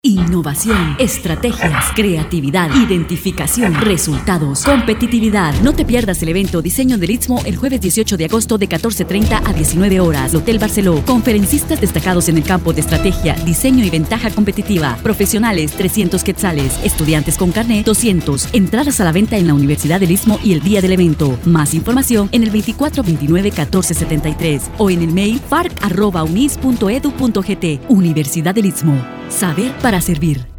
Innovación, estrategias, creatividad, identificación, resultados, competitividad. No te pierdas el evento Diseño del Istmo el jueves 18 de agosto de 14:30 a 19 horas. Hotel Barceló. Conferencistas destacados en el campo de estrategia, diseño y ventaja competitiva. Profesionales, 300 quetzales. Estudiantes con carnet, 200. Entradas a la venta en la Universidad del Istmo y el día del evento. Más información en el 2429-1473 o en el mail farc@unis.edu.gt. Universidad del Istmo. Saber para servir.